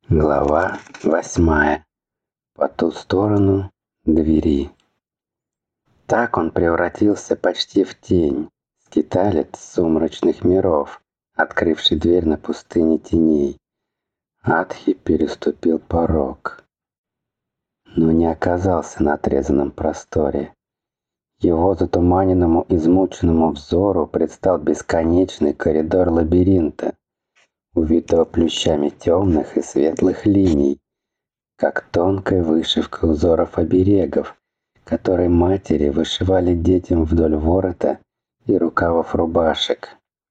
Глава 8. По ту сторону двери. Так он превратился почти в тень, скиталец сумрачных миров, открывший дверь на пустыне теней. Атхи переступил порог, но не оказался на отрезанном просторе. Его затуманенному, измученному взору предстал бесконечный коридор лабиринта, увитого плющами темных и светлых линий, как тонкая вышивка узоров оберегов, которые матери вышивали детям вдоль ворота и рукавов рубашек.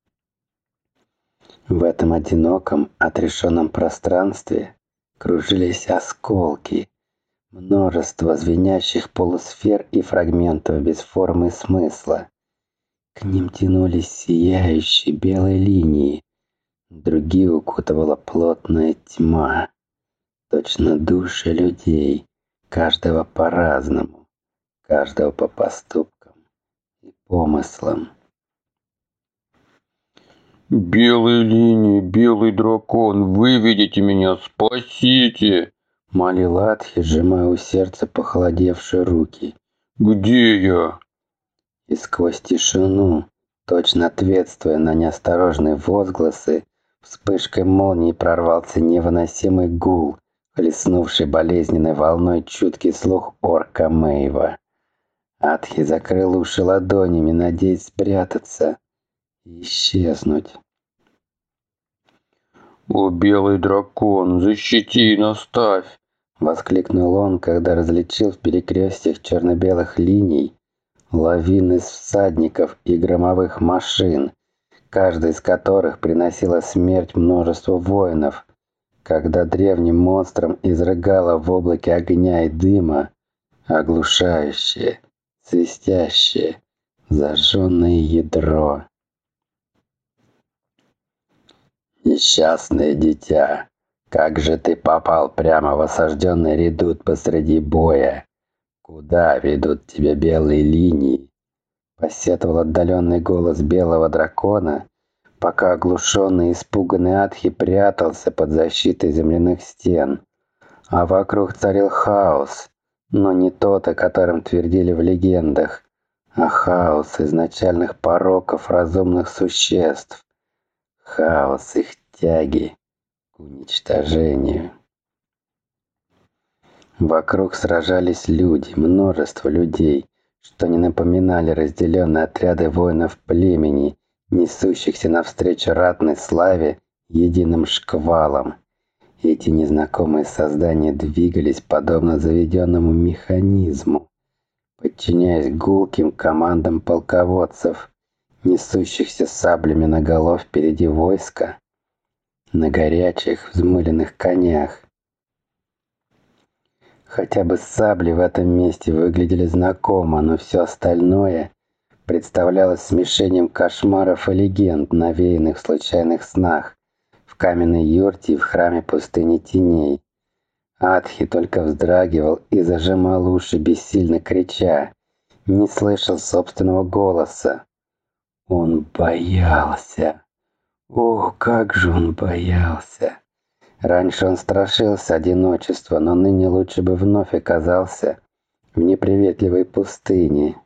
В этом одиноком, отрешенном пространстве кружились осколки, множество звенящих полусфер и фрагментов без формы и смысла. К ним тянулись сияющие белые линии, другие укутывала плотная тьма. Точно души людей, каждого по-разному, каждого по поступкам и помыслам. «Белые линии, белый дракон, выведите меня, спасите!» — молил Атхи, сжимая у сердца похолодевшие руки. «Где я?» И сквозь тишину, точно ответствуя на неосторожные возгласы, вспышкой молнии прорвался невыносимый гул, хлестнувший болезненной волной чуткий слух орка Мэйва. Атхи закрыл уши ладонями, надеясь спрятаться и исчезнуть. «О, белый дракон, защити и наставь!» — воскликнул он, когда различил в перекрестьях черно-белых линий лавины из всадников и громовых машин, каждая из которых приносила смерть множеству воинов, когда древним монстром изрыгало в облаке огня и дыма оглушающее, свистящее, зажженное ядро. «Несчастное дитя, как же ты попал прямо в осажденный редут посреди боя? Куда ведут тебя белые линии?» — посетовал отдаленный голос белого дракона, пока оглушенный и испуганный Атхи прятался под защитой земляных стен. А вокруг царил хаос, но не тот, о котором твердили в легендах, а хаос изначальных пороков разумных существ, хаос их тяги к уничтожению. Вокруг сражались люди, множество людей, что не напоминали разделенные отряды воинов племени, несущихся навстречу ратной славе единым шквалом. Эти незнакомые создания двигались подобно заведенному механизму, подчиняясь гулким командам полководцев, несущихся саблями наголо впереди войска, на горячих взмыленных конях. Хотя бы сабли в этом месте выглядели знакомо, но все остальное представлялось смешением кошмаров и легенд, навеянных в случайных снах, в каменной юрте и в храме пустыни теней. Атхи только вздрагивал и зажимал уши, бессильно крича, не слышал собственного голоса. Он боялся. О, как же он боялся! Раньше он страшился одиночества, но ныне лучше бы вновь оказался в неприветливой пустыне.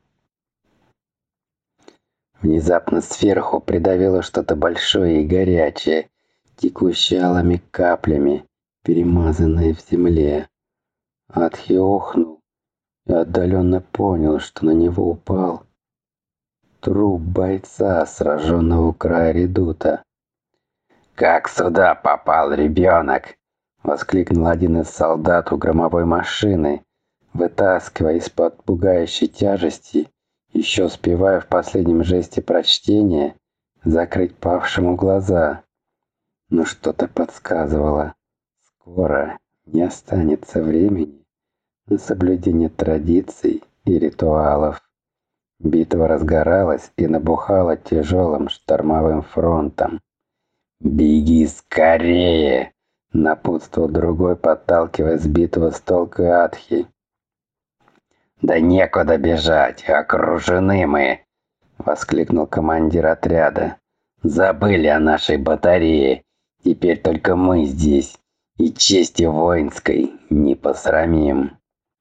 Внезапно сверху придавило что-то большое и горячее, текущее алыми каплями, перемазанное в земле. Атхи охнул и отдаленно понял, что на него упал труп бойца, сраженного у края редута. «Как сюда попал ребенок?» — воскликнул один из солдат у громовой машины, вытаскивая из-под пугающей тяжести, еще успевая в последнем жесте прочтения закрыть павшему глаза. Но что-то подсказывало. Скоро не останется времени на соблюдение традиций и ритуалов. Битва разгоралась и набухала тяжелым штормовым фронтом. «Беги скорее!» — напутствовал другой, подталкивая сбитого с толку Атхи. «Да некуда бежать, окружены мы!» — воскликнул командир отряда. «Забыли о нашей батарее. Теперь только мы здесь, и чести воинской не посрамим.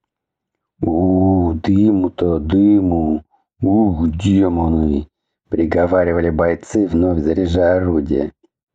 Дыму-то, дыму! Ух, демоны!» — приговаривали бойцы, вновь заряжая орудие.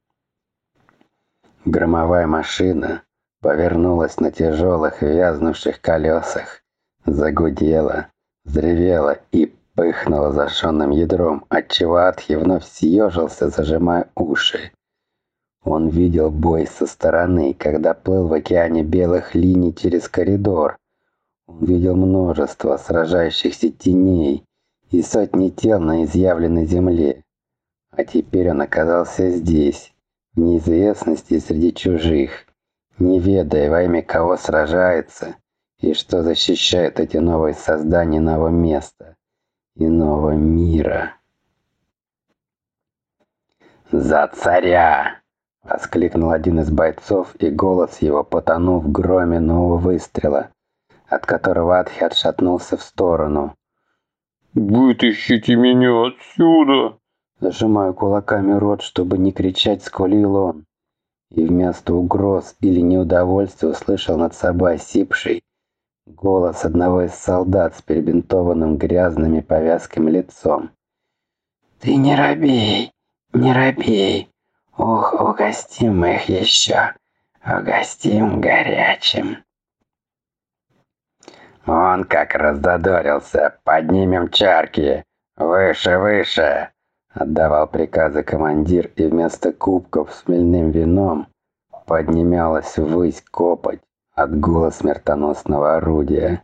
Громовая машина повернулась на тяжелых вязнувших колесах, загудела, взревела и пыхнула зажженным ядром, отчего Атхи вновь съежился, зажимая уши. Он видел бой со стороны, когда плыл в океане белых линий через коридор. Он видел множество сражающихся теней и сотни тел на изъявленной земле. А теперь он оказался здесь, в неизвестности среди чужих, не ведая, во имя кого сражается и что защищает эти новые создания иного места, иного мира. «За царя!» — воскликнул один из бойцов, и голос его потонул в громе нового выстрела, от которого Атхи отшатнулся в сторону. «Вытащите меня отсюда!» Зажимаю кулаками рот, чтобы не кричать, скулил он. И вместо угроз или неудовольствия услышал над собой осипший голос одного из солдат с перебинтованным грязными повязками лицом. «Ты не робей, не робей! Ох, угостим мы их еще, угостим горячим!» «Он как раззадорился! Поднимем чарки! Выше, выше!» Отдавал приказы командир, и вместо кубков с хмельным вином поднималась ввысь копоть от гула смертоносного орудия.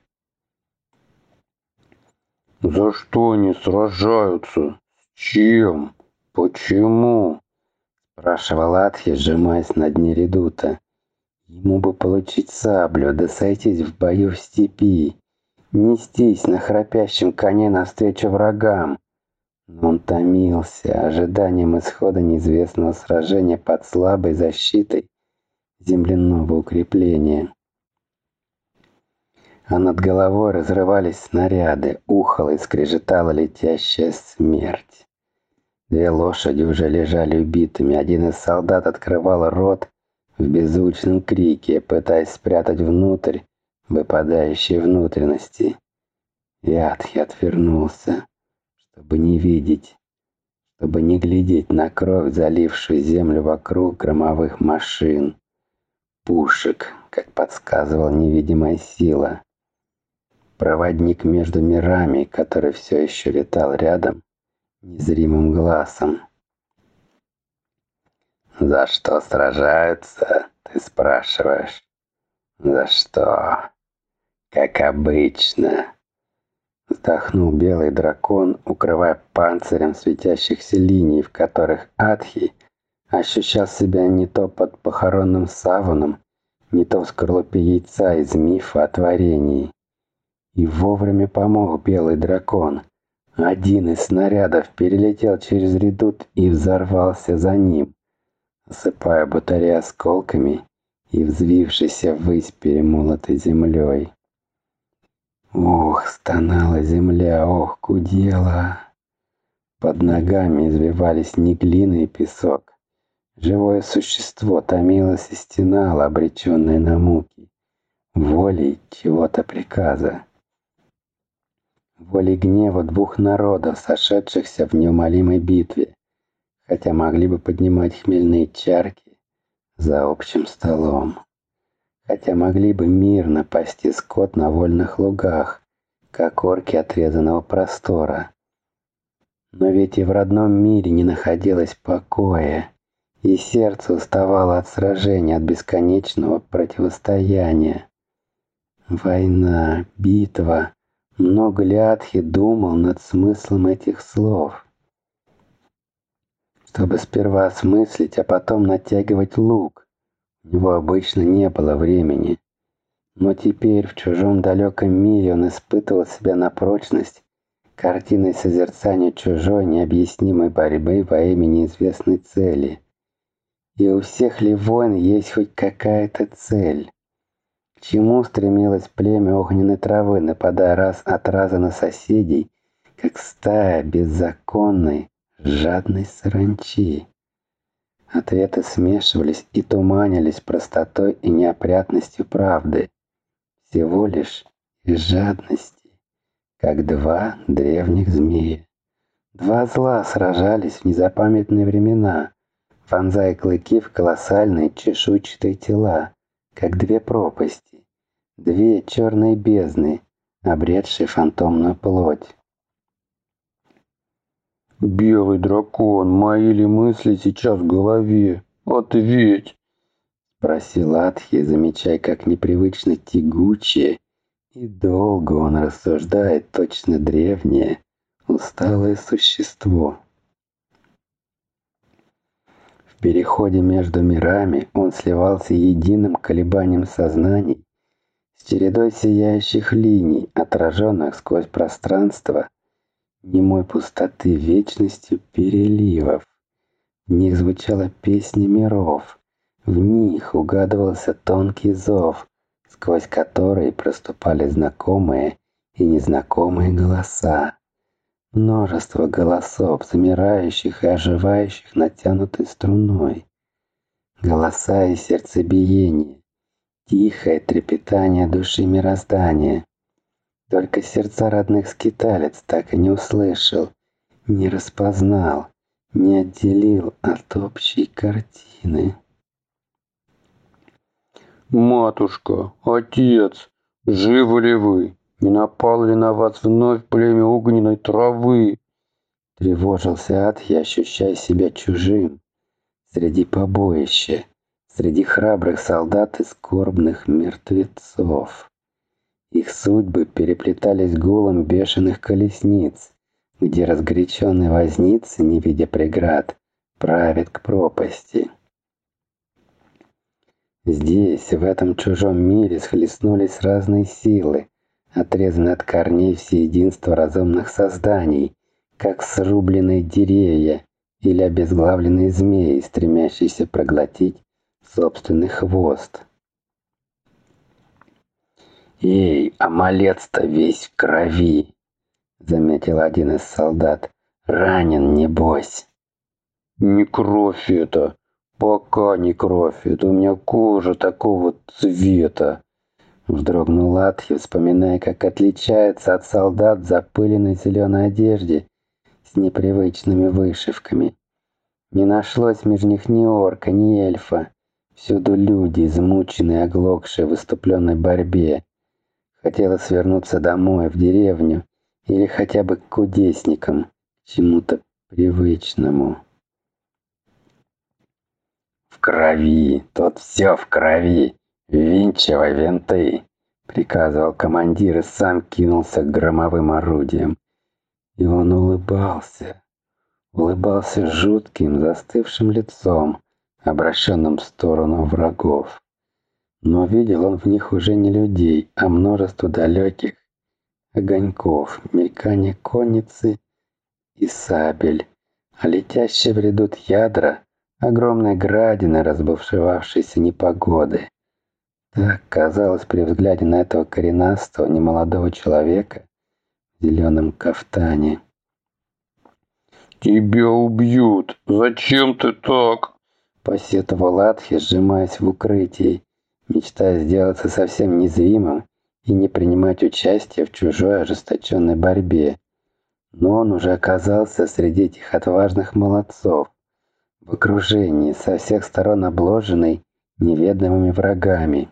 «За что они сражаются? С чем? Почему?» — спрашивал Атхи, сжимаясь на дне редута. Ему бы получить саблю, да сойтись в бою в степи, нестись на храпящем коне навстречу врагам. Но он томился ожиданием исхода неизвестного сражения под слабой защитой земляного укрепления. А над головой разрывались снаряды, ухала и скрежетала летящая смерть. Две лошади уже лежали убитыми, один из солдат открывал рот в беззвучном крике, пытаясь спрятать внутрь выпадающие внутренности. И Атхи отвернулся, чтобы не видеть, чтобы не глядеть на кровь, залившую землю вокруг громовых машин, пушек, как подсказывала невидимая сила. Проводник между мирами, который все еще витал рядом, незримым глазом. «За что сражаются, ты спрашиваешь? За что? Как обычно!» Вздохнул белый дракон, укрывая панцирем светящихся линий, в которых Атхи ощущал себя не то под похоронным саваном, не то в скорлупе яйца из мифа о творении. И вовремя помог белый дракон. Один из снарядов перелетел через редут и взорвался за ним, осыпая батарею осколками и взвившейся ввысь перемолотой землей. Ох, стонала земля, ох, гудела. Под ногами извивались не глина и песок. Живое существо томилось и стенало, обреченное на муки, волей чего-то приказа. Волей гнева двух народов, сошедшихся в неумолимой битве, хотя могли бы поднимать хмельные чарки за общим столом. Хотя могли бы мирно пасти скот на вольных лугах, как орки отрезанного простора. Но ведь и в родном мире не находилось покоя, и сердце уставало от сражения, от бесконечного противостояния. Война, битва. Много ли Атхи думал над смыслом этих слов? Чтобы сперва осмыслить, а потом натягивать лук. У него обычно не было времени. Но теперь в чужом далеком мире он испытывал себя на прочность картиной созерцания чужой необъяснимой борьбы во имя неизвестной цели. И у всех ли войн есть хоть какая-то цель? К чему стремилось племя огненной травы, нападая раз от раза на соседей, как стая беззаконной, жадной саранчи? Ответы смешивались и туманились простотой и неопрятностью правды. Всего лишь из жадности, как два древних змея. Два зла сражались в незапамятные времена, вонзая клыки в колоссальные чешуйчатые тела, как две пропасти, две черные бездны, обретшие фантомную плоть. «Белый дракон, мои ли мысли сейчас в голове? Ответь!» — спросил Атхи, замечая, как непривычно тягучее и долго он рассуждает точно древнее, усталое существо. В переходе между мирами он сливался единым колебанием сознаний с чередой сияющих линий, отраженных сквозь пространство, немой пустоты вечностью переливов. В них звучала песня миров, в них угадывался тонкий зов, сквозь который проступали знакомые и незнакомые голоса. Множество голосов, замирающих и оживающих натянутой струной. Голоса и сердцебиение, тихое трепетание души мироздания. Только сердца родных скиталец так и не услышал, не распознал, не отделил от общей картины. «Матушка, отец, живы ли вы? Не напало ли на вас вновь племя огненной травы?» Тревожился Атхи, ощущая себя чужим среди побоища, среди храбрых солдат и скорбных мертвецов. Их судьбы переплетались гулом бешеных колесниц, где разгоряченный возница, не видя преград, правит к пропасти. Здесь, в этом чужом мире, схлестнулись разные силы, отрезанные от корней все единство разумных созданий, как срубленные деревья или обезглавленные змеи, стремящиеся проглотить собственный хвост. «Эй, а малец-то весь в крови!» — заметил один из солдат. «Ранен, небось!» «Не кровь это! Пока не кровь! Это у меня кожа такого цвета!» Вздрогнул Атхи, вспоминая, как отличается от солдат в запыленной зеленой одежде с непривычными вышивками. Не нашлось между них ни орка, ни эльфа. Всюду люди, измученные, оглохшие в выступленной борьбе. Хотелось вернуться домой, в деревню, или хотя бы к кудесникам, к чему-то привычному. «В крови! Тут все в крови! Винчивай винты!» — приказывал командир и сам кинулся к громовым орудиям. И он улыбался жутким, застывшим лицом, обращенным в сторону врагов. Но видел он в них уже не людей, а множество далеких огоньков, мелькание конницы и сабель, а летящие в редут ядра — огромные градины, разбушевавшейся непогоды. Так казалось при взгляде на этого коренастого, немолодого человека в зеленом кафтане. «Тебя убьют! Зачем ты так?» — посетовал Атхи, сжимаясь в укрытии, мечтая сделаться совсем незримым и не принимать участия в чужой ожесточенной борьбе. Но он уже оказался среди этих отважных молодцов, в окружении, со всех сторон обложенный неведомыми врагами.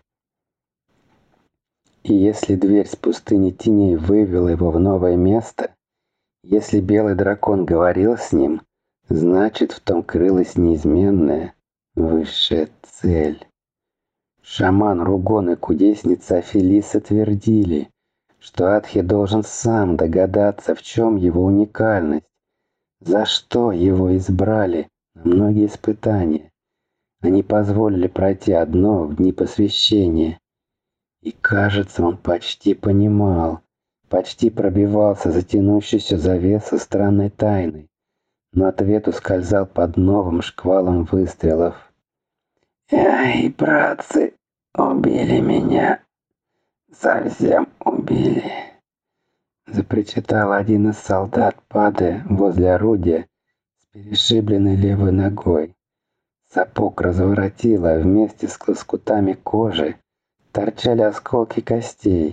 И если дверь с пустыни теней вывела его в новое место, если белый дракон говорил с ним, значит, в том крылась неизменная высшая цель. Шаман Ругон и кудесница Афелиса твердили, что Атхи должен сам догадаться, в чем его уникальность, за что его избрали на многие испытания. Они позволили пройти одно в дни посвящения. И, кажется, он почти понимал, почти пробивался за тянущуюся завесу странной тайны, но ответ ускользал под новым шквалом выстрелов. «Эй, братцы, убили меня, совсем убили!» Запричитал один из солдат, падая возле орудия с перешибленной левой ногой. Сапог разворотило, а вместе с лоскутами кожи торчали осколки костей.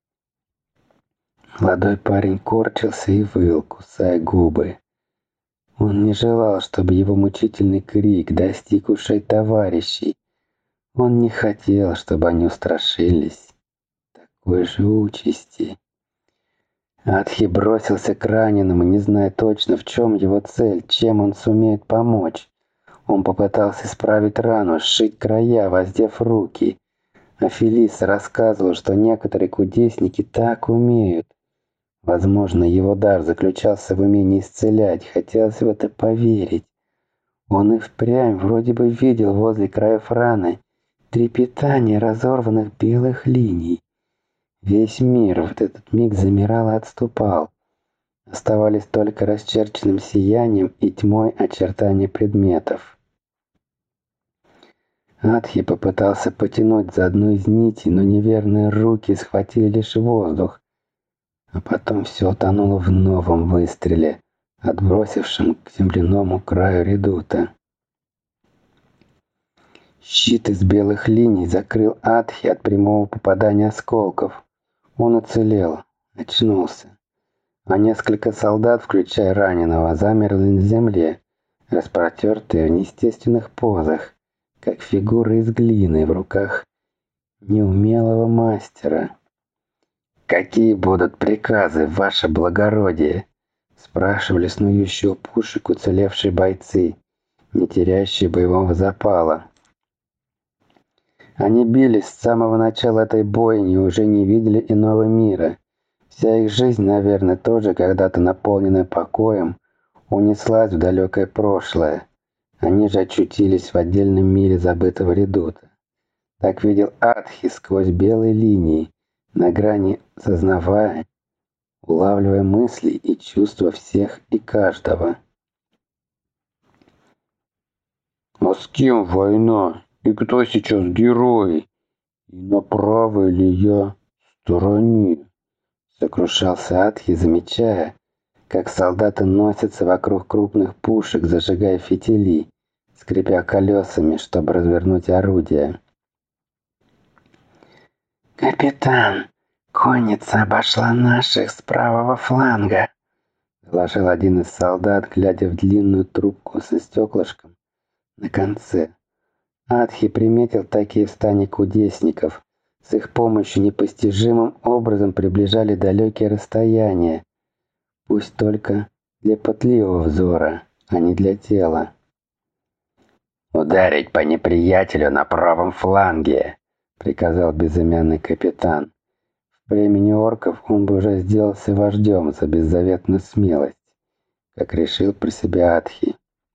Молодой парень корчился и выл, кусая губы. Он не желал, чтобы его мучительный крик достиг ушей товарищей. Он не хотел, чтобы они устрашились такой же участи. Адхи бросился к раненому, не зная точно, в чем его цель, чем он сумеет помочь. Он попытался исправить рану, сшить края, воздев руки. А Фелиса рассказывал, что некоторые кудесники так умеют. Возможно, его дар заключался в умении исцелять, хотелось в это поверить. Он и впрямь вроде бы видел возле краев раны трепетание разорванных белых линий. Весь мир в этот миг замирал и отступал. Оставались только расчерченным сиянием и тьмой очертания предметов. Адхи попытался потянуть за одну из нитей, но неверные руки схватили лишь воздух. А потом все утонуло в новом выстреле, отбросившем к земляному краю редута. Щит из белых линий закрыл Адхи от прямого попадания осколков. Он уцелел, очнулся. А несколько солдат, включая раненого, замерли на земле, распротертые в неестественных позах, как фигуры из глины в руках неумелого мастера. «Какие будут приказы, ваше благородие?» — спрашивали снующие у пушек уцелевшие бойцы, не теряющие боевого запала. Они бились с самого начала этой бойни и уже не видели иного мира. Вся их жизнь, наверное, тоже когда-то наполненная покоем, унеслась в далекое прошлое. Они же очутились в отдельном мире забытого редута. Так видел Адхи сквозь белые линии, на грани сознавая, улавливая мысли и чувства всех и каждого. А с кем война? И кто сейчас герой? И на правой ли я стороне? Сокрушался Адхи, замечая, как солдаты носятся вокруг крупных пушек, зажигая фитили, скрипя колесами, чтобы развернуть орудия. «Капитан, конница обошла наших с правого фланга», — доложил один из солдат, глядя в длинную трубку со стеклышком на конце. Адхи приметил такие в стане кудесников. С их помощью непостижимым образом приближали далекие расстояния, пусть только для пытливого взора, а не для тела. «Ударить по неприятелю на правом фланге!» — приказал безымянный капитан. В племени орков он бы уже сделался вождем за беззаветную смелость, как решил про себя Адхи.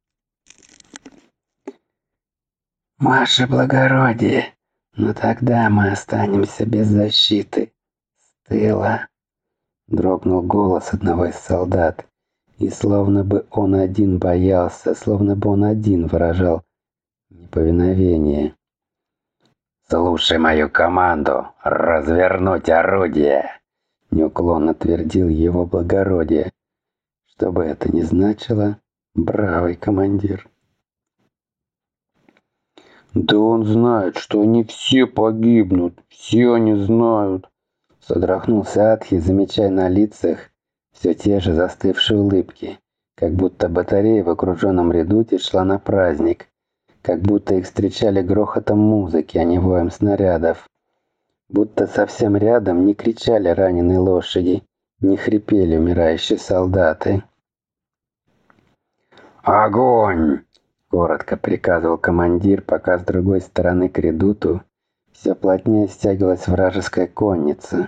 «Ваше благородие, но тогда мы останемся без защиты. С тыла!» — дрогнул голос одного из солдат, и словно бы он один боялся, словно бы он один выражал неповиновение. «Слушай мою команду! Развернуть орудие!» — неуклонно твердил его благородие. Что бы это ни значило, бравый командир. Да он знает, что они все погибнут. Все они знают. Содрогнулся Адхи, замечая на лицах все те же застывшие улыбки, как будто батарея в окруженном редуте шла на праздник, как будто их встречали грохотом музыки, а не воем снарядов. Будто совсем рядом не кричали раненые лошади, не хрипели умирающие солдаты. «Огонь!» — коротко приказывал командир, пока с другой стороны к редуту все плотнее стягивалась вражеская конница.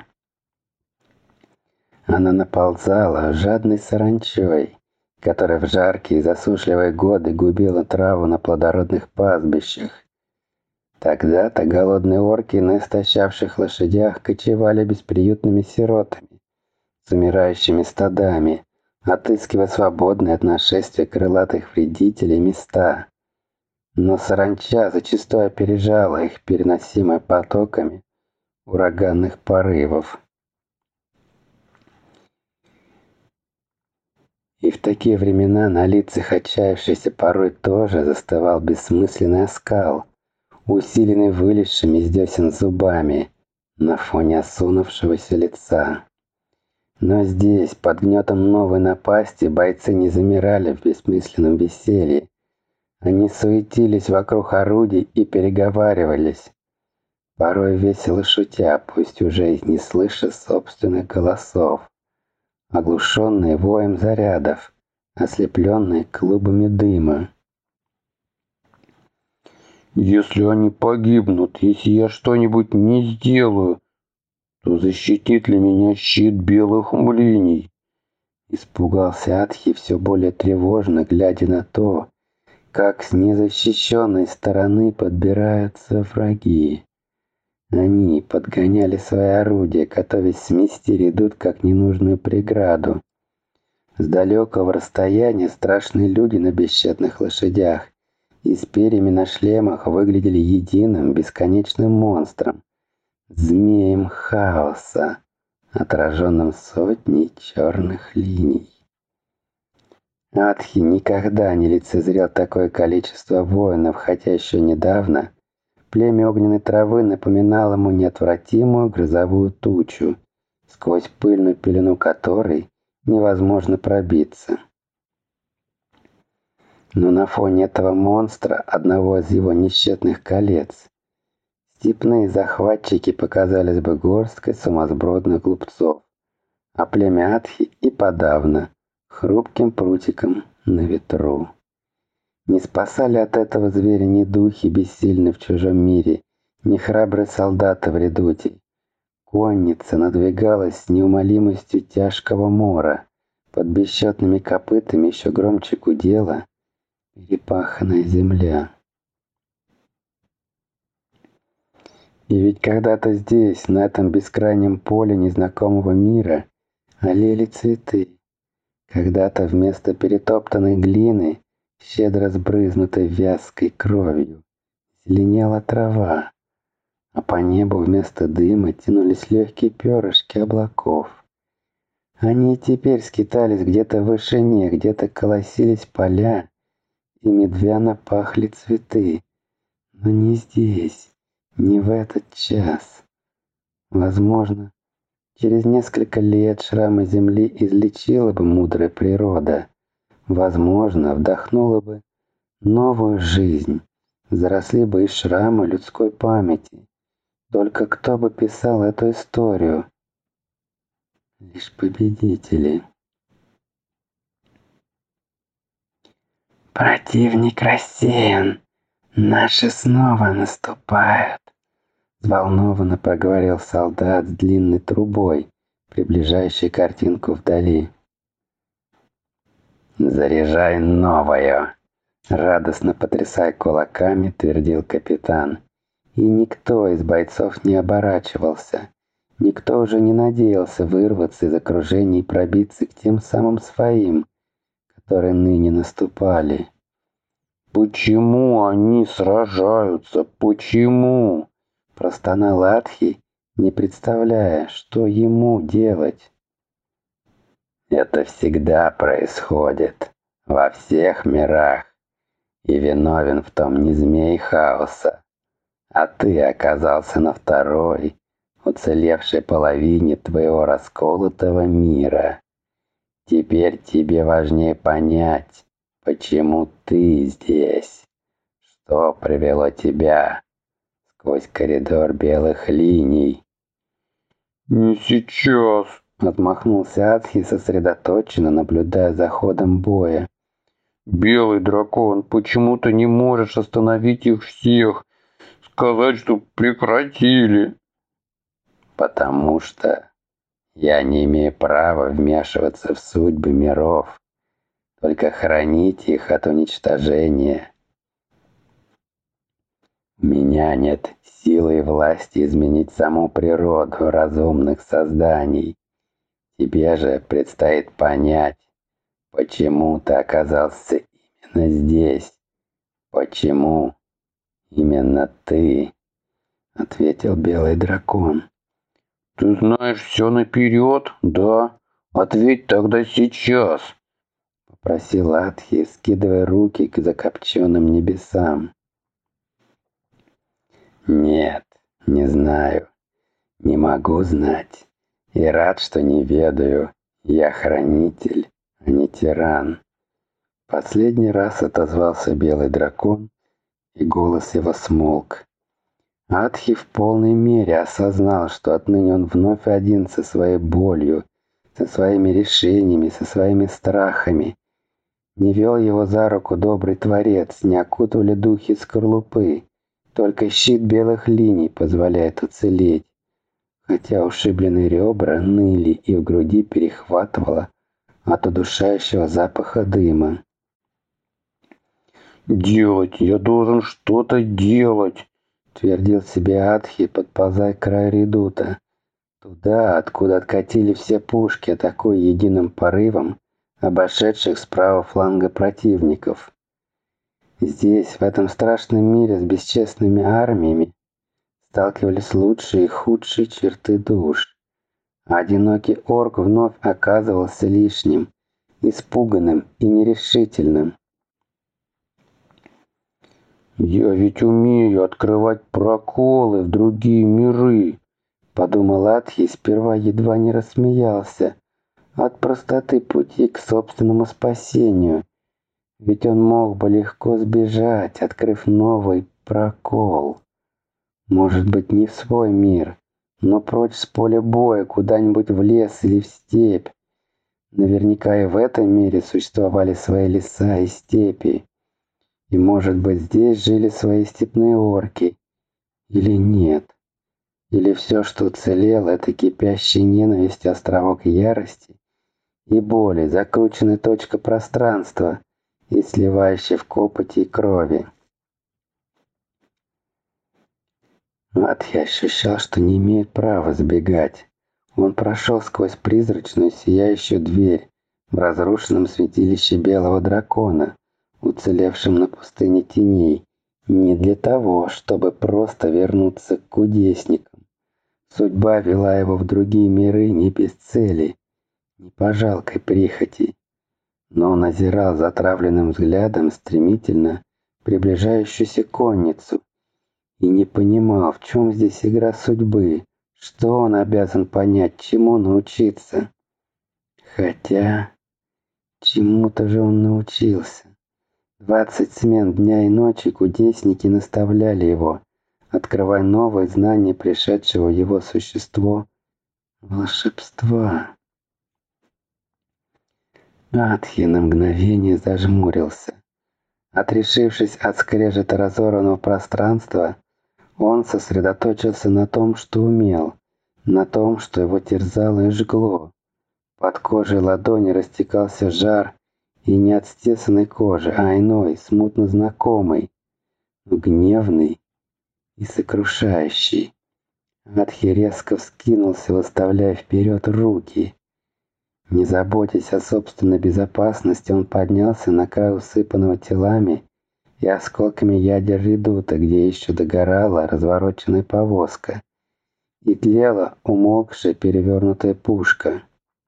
Она наползала жадной саранчой, которая в жаркие засушливые годы губила траву на плодородных пастбищах. Тогда-то голодные орки на истощавших лошадях кочевали бесприютными сиротами, с умирающими стадами, отыскивая свободные от нашествия крылатых вредителей места. Но саранча зачастую опережала их, переносимая потоками ураганных порывов. И в такие времена на лицах отчаявшихся порой тоже застывал бессмысленный оскал, усиленный вылезшими из десен зубами на фоне осунувшегося лица. Но здесь, под гнетом новой напасти, бойцы не замирали в бессмысленном веселье. Они суетились вокруг орудий и переговаривались, порой весело шутя, пусть уже и не слыша собственных голосов, оглушенные воем зарядов, ослепленные клубами дыма. Если они погибнут, если я что-нибудь не сделаю, то защитит ли меня щит белых мулений? Испугался Атхи все более тревожно, глядя на то, как с незащищенной стороны подбираются враги. Они подгоняли свои орудия, готовясь смести редут как ненужную преграду. С далекого расстояния страшные люди на бесчетных лошадях и с перьями на шлемах выглядели единым бесконечным монстром, змеем хаоса, отраженным сотней черных линий. Атхи никогда не лицезрел такое количество воинов, хотя еще недавно племя огненной травы напоминало ему неотвратимую грозовую тучу, сквозь пыльную пелену которой невозможно пробиться. Но на фоне этого монстра, одного из его несчетных колец, степные захватчики показались бы горсткой сумасбродных глупцов, а племя Атхи и подавно хрупким прутиком на ветру. Не спасали от этого зверя ни духи, бессильны в чужом мире, ни храбрые солдаты в редуте. Конница надвигалась с неумолимостью тяжкого мора, под бесчетными копытами еще громче гудела перепаханная земля. И ведь когда-то здесь, на этом бескрайнем поле незнакомого мира, олели цветы. Когда-то вместо перетоптанной глины, щедро сбрызнутой вязкой кровью, зеленела трава, а по небу вместо дыма тянулись легкие перышки облаков. Они и теперь скитались где-то в вышине, где-то колосились поля, и медвяно пахли цветы. Но не здесь, не в этот час. Возможно, через несколько лет шрамы земли излечила бы мудрая природа. Возможно, вдохнула бы новую жизнь. Заросли бы и шрамы людской памяти. Только кто бы писал эту историю? Лишь победители. «Противник рассеян. Наши снова наступают», — взволнованно проговорил солдат с длинной трубой, приближающий картинку вдали. «Заряжай новую!» — радостно потрясая кулаками, твердил капитан. И никто из бойцов не оборачивался. Никто уже не надеялся вырваться из окружения и пробиться к тем самым своим, которые ныне наступали. «Почему они сражаются? Почему?» — простонал Атхи, не представляя, что ему делать. «Это всегда происходит, во всех мирах, и виновен в том не змей хаоса, а ты оказался на второй, уцелевшей половине твоего расколотого мира. Теперь тебе важнее понять, почему ты здесь, что привело тебя сквозь коридор белых линий». «Не сейчас», — отмахнулся Атхи, сосредоточенно наблюдая за ходом боя. «Белый дракон, почему ты не можешь остановить их всех? Сказать, что прекратили?» «Потому что я не имею права вмешиваться в судьбы миров, только хранить их от уничтожения. У меня нет силы и власти изменить саму природу разумных созданий. Тебе же предстоит понять, почему ты оказался именно здесь, почему именно ты», — ответил белый дракон. «Ты знаешь все наперед, да? Ответь тогда сейчас!» Просил Атхи, скидывая руки к закопченным небесам. «Нет, не знаю, не могу знать, и рад, что не ведаю. Я хранитель, а не тиран». Последний раз отозвался белый дракон, и голос его смолк. Атхи в полной мере осознал, что отныне он вновь один со своей болью, со своими решениями, со своими страхами. Не вел его за руку добрый Творец, не окутывали духи скорлупы. Только щит белых линий позволяет уцелеть. Хотя ушибленные ребра ныли и в груди перехватывало от удушающего запаха дыма. «Делать, я должен что-то делать!» — твердил себе Атхи, подползая к краю редута. Туда, откуда откатили все пушки, атакуя единым порывом обошедших справа фланга противников. Здесь, в этом страшном мире с бесчестными армиями, сталкивались лучшие и худшие черты душ. А одинокий орк вновь оказывался лишним, испуганным и нерешительным. «Я ведь умею открывать проколы в другие миры», — подумал Атхи и сперва едва не рассмеялся от простоты пути к собственному спасению. Ведь он мог бы легко сбежать, открыв новый прокол. Может быть, не в свой мир, но прочь с поля боя, куда-нибудь в лес или в степь. Наверняка и в этом мире существовали свои леса и степи. И, может быть, здесь жили свои степные орки. Или нет. Или все, что уцелело, это кипящая ненависть, островок ярости и боли, закрученная точка пространства и сливающая в копоти и крови. Атхи ощущал, что не имеет права сбегать. Он прошел сквозь призрачную сияющую дверь в разрушенном святилище белого дракона, уцелевшем на пустыне теней, не для того, чтобы просто вернуться к кудесникам. Судьба вела его в другие миры не без цели, не по жалкой прихоти. Но он озирал затравленным взглядом стремительно приближающуюся конницу и не понимал, в чем здесь игра судьбы, что он обязан понять, чему научиться. Хотя, чему-то же он научился. 20 смен дня и ночи кудесники наставляли его, открывая новые знания пришедшего в его существо волшебства. Атхи на мгновение зажмурился. Отрешившись от скрежета разорванного пространства, он сосредоточился на том, что умел, на том, что его терзало и жгло. Под кожей ладони растекался жар, и не от стесанной кожи, а иной, смутно знакомый, гневный и сокрушающий. Атхи резко вскинулся, выставляя вперед руки. Не заботясь о собственной безопасности, он поднялся на край усыпанного телами и осколками ядер редута, где еще догорала развороченная повозка, и тлела умолкшая перевернутая пушка.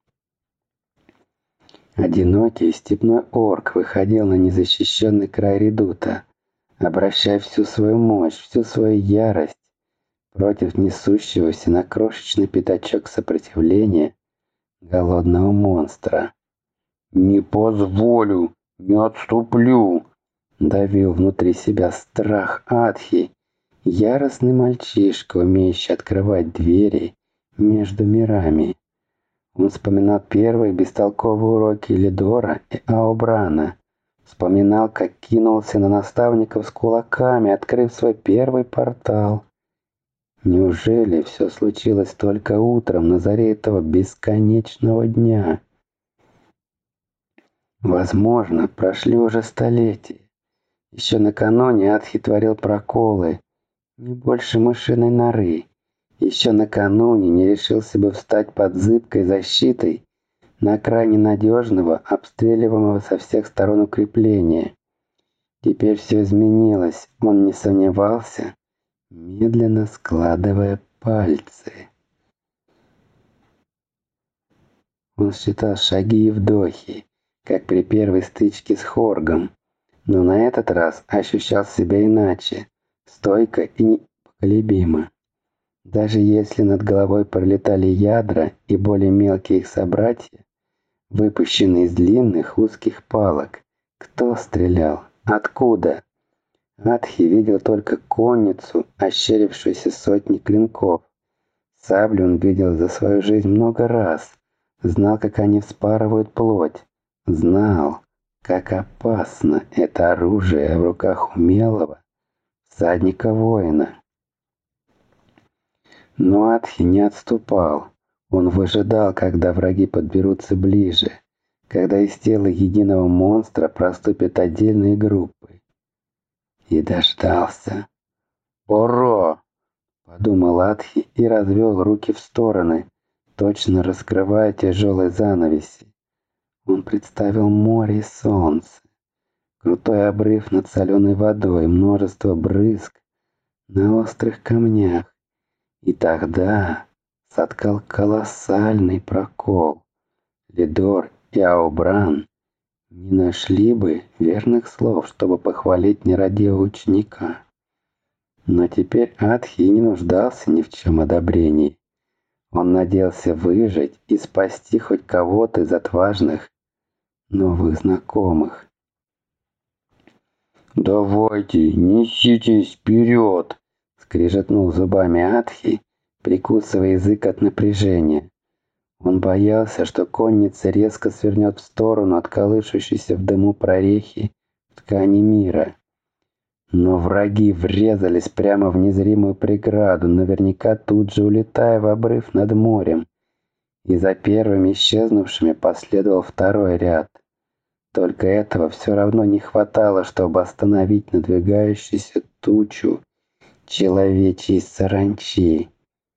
Одинокий степной орк выходил на незащищенный край редута, обращая всю свою мощь, всю свою ярость против несущегося на крошечный пятачок сопротивления голодного монстра. «Не позволю, не отступлю!» Давил внутри себя страх Атхи, яростный мальчишка, умеющий открывать двери между мирами. Он вспоминал первые бестолковые уроки Лидора и Аобрана. Вспоминал, как кинулся на наставников с кулаками, открыв свой первый портал. Неужели все случилось только утром, на заре этого бесконечного дня? Возможно, прошли уже столетия. Еще накануне Атхи творил проколы, не больше мышиной норы. Еще накануне не решился бы встать под зыбкой защитой на крайне надежного, обстреливаемого со всех сторон укрепления. Теперь все изменилось, он не сомневался, медленно складывая пальцы. Он считал шаги и вдохи, как при первой стычке с Хоргом. Но на этот раз ощущал себя иначе, стойко и непоколебимо. Даже если над головой пролетали ядра и более мелкие их собратья, выпущенные из длинных узких палок, кто стрелял? Откуда? Атхи видел только конницу, ощерившуюся сотни клинков. Сабли он видел за свою жизнь много раз. Знал, как они вспарывают плоть. Знал, как опасно это оружие в руках умелого всадника-воина. Но Атхи не отступал. Он выжидал, когда враги подберутся ближе, когда из тела единого монстра проступят отдельные группы. И дождался. «Пора!» — подумал Атхи и развел руки в стороны, точно раскрывая тяжелые занавеси. Он представил море и солнце, крутой обрыв над соленой водой, множество брызг на острых камнях. И тогда соткал колоссальный прокол. Лидор и Аубран не нашли бы верных слов, чтобы похвалить нерадивого ученика. Но теперь Атхи не нуждался ни в чем одобрении. Он надеялся выжить и спасти хоть кого-то из отважных новых знакомых. «Давайте, неситесь вперед!» — скрежетнул зубами Атхи, прикусывая язык от напряжения. Он боялся, что конница резко свернет в сторону от колышущейся в дыму прорехи в ткани мира. Но враги врезались прямо в незримую преграду, наверняка тут же улетая в обрыв над морем. И за первыми исчезнувшими последовал второй ряд. Только этого все равно не хватало, чтобы остановить надвигающуюся тучу человечьей саранчи.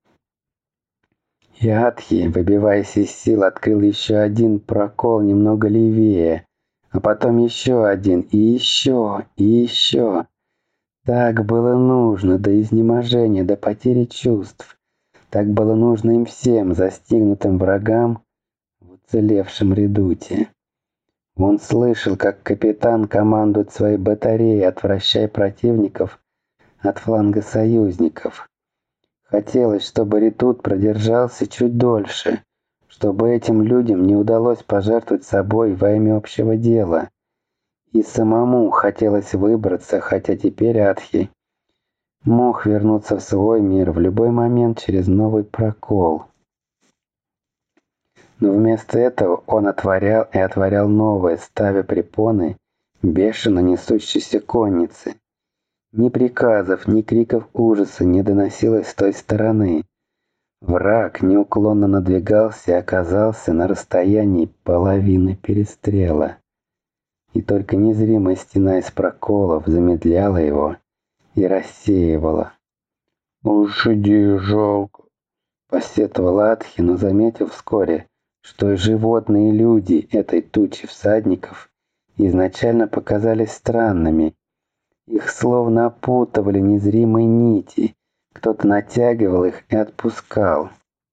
И Атхи, выбиваясь из сил, открыл еще один прокол немного левее, а потом еще один, и еще, и еще. Так было нужно до изнеможения, до потери чувств. Так было нужно им всем, застигнутым врагам в уцелевшем редуте. Он слышал, как капитан командует своей батареей, отвращая противников от фланга союзников. Хотелось, чтобы редут продержался чуть дольше, чтобы этим людям не удалось пожертвовать собой во имя общего дела. И самому хотелось выбраться, хотя теперь Атхи мог вернуться в свой мир в любой момент через новый прокол. Но вместо этого он отворял и отворял новое, ставя препоны бешено несущейся конницы. Ни приказов, ни криков ужаса не доносилось с той стороны. Враг неуклонно надвигался и оказался на расстоянии половины перестрела. И только незримая стена из проколов замедляла его и рассеивала. «Лошадей жалко», — посетовал Атхи, но заметил вскоре, что и животные, и люди этой тучи всадников изначально показались странными. Их словно опутывали незримые нити, кто-то натягивал их и отпускал.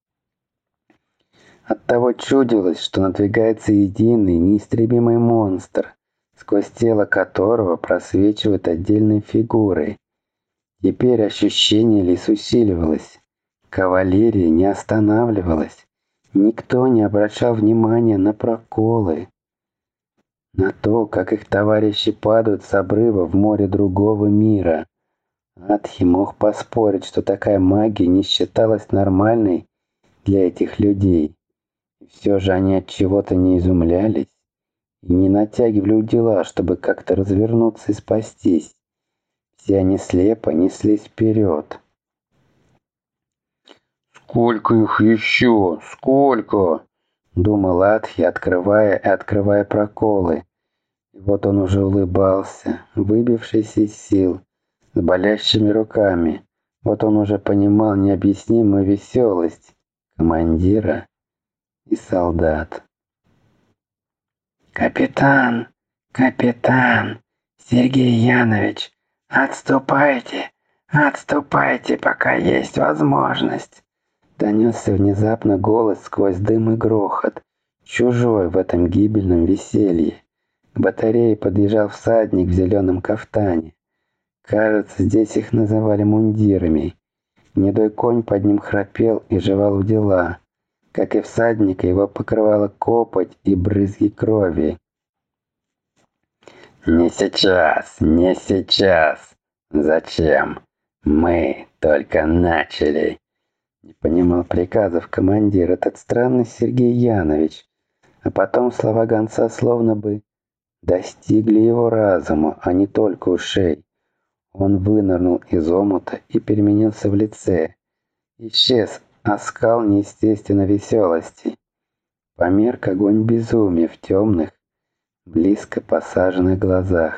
Оттого чудилось, что надвигается единый, неистребимый монстр, сквозь тело которого просвечивают отдельные фигуры. Теперь ощущение лишь усиливалось. Кавалерия не останавливалась. Никто не обращал внимания на проколы, на то, как их товарищи падают с обрыва в море другого мира. Атхи мог поспорить, что такая магия не считалась нормальной для этих людей. И все же они от чего-то не изумлялись и не натягивали удила, чтобы как-то развернуться и спастись. Все они слепо неслись вперед. «Сколько их еще? Сколько?» — думал Атхи, открывая и открывая проколы. И вот он уже улыбался, выбившись из сил, с болящими руками. Вот он уже понимал необъяснимую веселость командира и солдат. «Капитан! Капитан! Сергей Янович! Отступайте! Отступайте, пока есть возможность!» Донесся внезапно голос сквозь дым и грохот. чужой в этом гибельном веселье. К батарее подъезжал всадник в зеленом кафтане. Кажется, здесь их называли мундирами. Гнедой конь под ним храпел и жевал у дела. Как и всадника, его покрывала копоть и брызги крови. «Не сейчас, не сейчас! Зачем? Мы только начали!» Не понимал приказов командир этот странный Сергей Янович. А потом слова гонца словно бы достигли его разума, а не только ушей. Он вынырнул из омута и переменился в лице. Исчез оскал неестественной веселости. Померк огонь безумия в темных, близко посаженных глазах.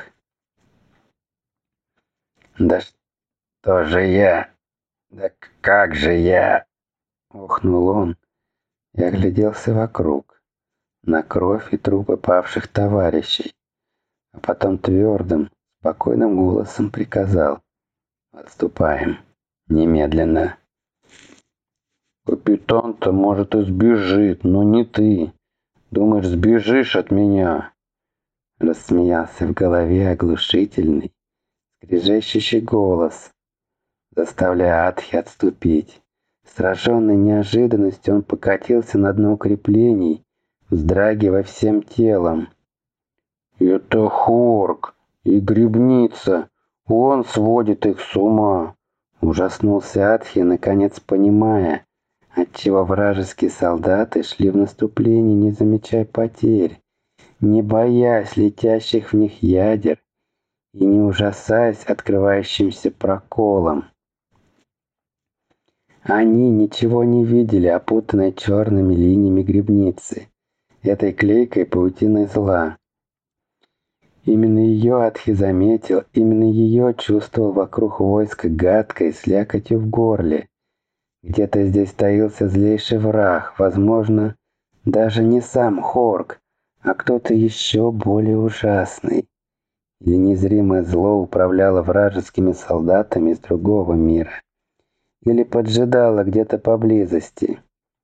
«Да что же я? Да как же я?» — охнул он и огляделся вокруг, на кровь и трупы павших товарищей, а потом твердым, спокойным голосом приказал: «Отступаем. Немедленно». «Капитан-то, может, и сбежит, но не ты. Думаешь, сбежишь от меня?» Рассмеялся в голове оглушительный, скрежещущий голос, заставляя Атхи отступить. Сраженный неожиданностью, он покатился на дно укреплений, вздрагивая всем телом. «Это Хорк и грибница. Он сводит их с ума!» Ужаснулся Атхи, наконец понимая, отчего вражеские солдаты шли в наступление, не замечая потерь, не боясь летящих в них ядер и не ужасаясь открывающимся проколом. Они ничего не видели, опутанной черными линиями грибницы, этой клейкой паутиной зла. Именно ее Атхи заметил, именно ее чувствовал вокруг войска гадкой слякотью в горле. Где-то здесь таился злейший враг, возможно, даже не сам Хорк, а кто-то еще более ужасный. Или незримое зло управляло вражескими солдатами из другого мира, или поджидало где-то поблизости.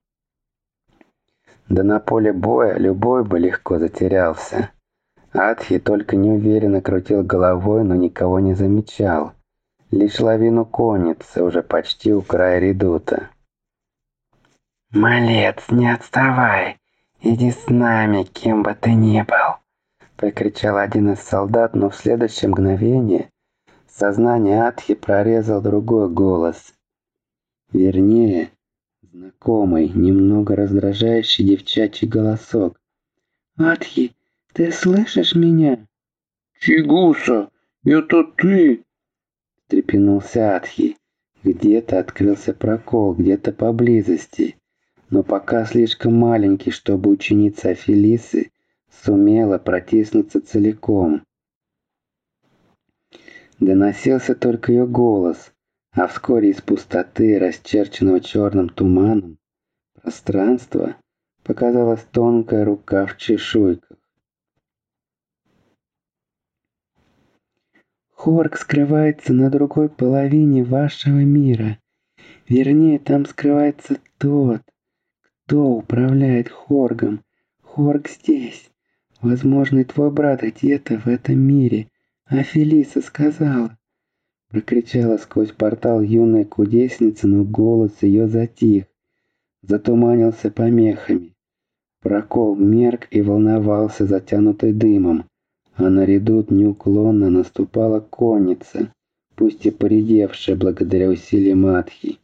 Да на поле боя любой бы легко затерялся. Атхи только неуверенно крутил головой, но никого не замечал. Лишь лавину конницы, уже почти у края редута. «Малец, не отставай! Иди с нами, кем бы ты ни был!» Прикричал один из солдат, но в следующее мгновение сознание Атхи прорезал другой голос. Вернее, знакомый, немного раздражающий девчачий голосок. «Атхи, ты слышишь меня?» «Чигуса, это ты?» — встрепенулся Атхи. Где-то открылся прокол, где-то поблизости, но пока слишком маленький, чтобы ученица Афилисы сумела протиснуться целиком. Доносился только ее голос, а вскоре из пустоты, расчерченного черным туманом, пространства показалась тонкая рука в чешуйках. Хорк скрывается на другой половине вашего мира. Вернее, там скрывается тот, кто управляет Хоргом. Хорг здесь. Возможно, и твой брат где-то в этом мире. Афилиса сказала. Прокричала сквозь портал юная кудесница, но голос ее затих, затуманился помехами. Прокол мерк и волновался, затянутый дымом, а на редут неуклонно наступала конница, пусть и поредевшая благодаря усилиям Атхи.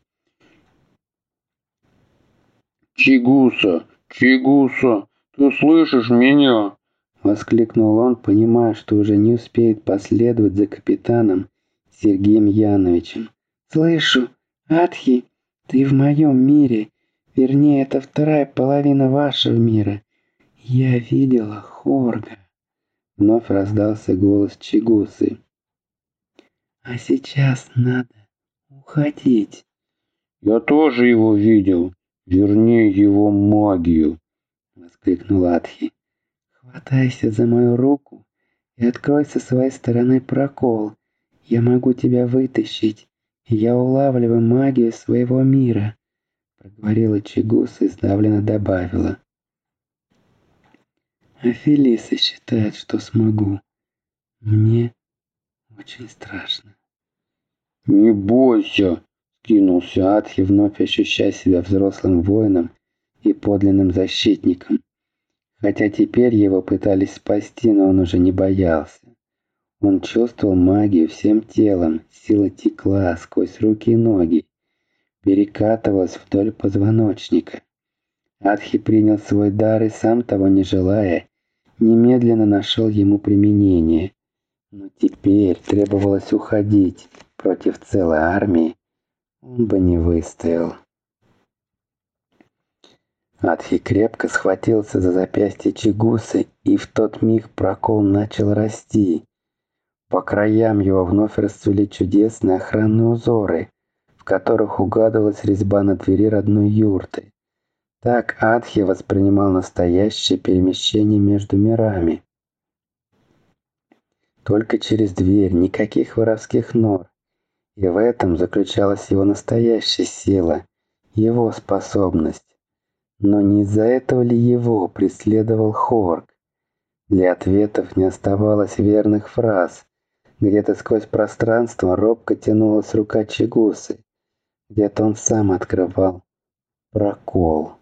«Чигуса, Чигуса, ты слышишь меня?» — воскликнул он, понимая, что уже не успеет последовать за капитаном Сергеем Яновичем. «Слышу, Атхи, ты в моем мире. Вернее, это вторая половина вашего мира. Я видела Хорга». Вновь раздался голос Чигусы. «А сейчас надо уходить». «Я тоже его видел, вернее, его магию», — воскликнул Атхи. «Хватайся за мою руку и открой со своей стороны прокол. Я могу тебя вытащить, и я улавливаю магию своего мира», — проговорила Чигуса и сдавленно добавила. А Фелиса считает, что смогу. Мне очень страшно. «Не бойся!» — скинулся Атхи, вновь ощущая себя взрослым воином и подлинным защитником. Хотя теперь его пытались спасти, но он уже не боялся. Он чувствовал магию всем телом, сила текла сквозь руки и ноги, перекатывалась вдоль позвоночника. Атхи принял свой дар и, сам того не желая, немедленно нашел ему применение. Но теперь требовалось уходить. Против целой армии он бы не выстоял. Атхи крепко схватился за запястье Чигусы, и в тот миг прокол начал расти. По краям его вновь расцвели чудесные охранные узоры, в которых угадывалась резьба на двери родной юрты. Так Атхи воспринимал настоящее перемещение между мирами. Только через дверь, никаких воровских нор. И в этом заключалась его настоящая сила, его способность. Но не из-за этого ли его преследовал Хорк? Для ответов не оставалось верных фраз. Где-то сквозь пространство робко тянулась рука Чигусы. Где-то он сам открывал прокол.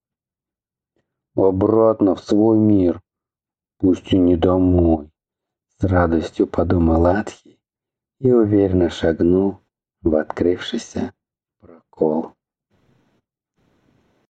«Обратно в свой мир, пусть и не домой», — с радостью подумал Атхи и уверенно шагнул в открывшийся прокол.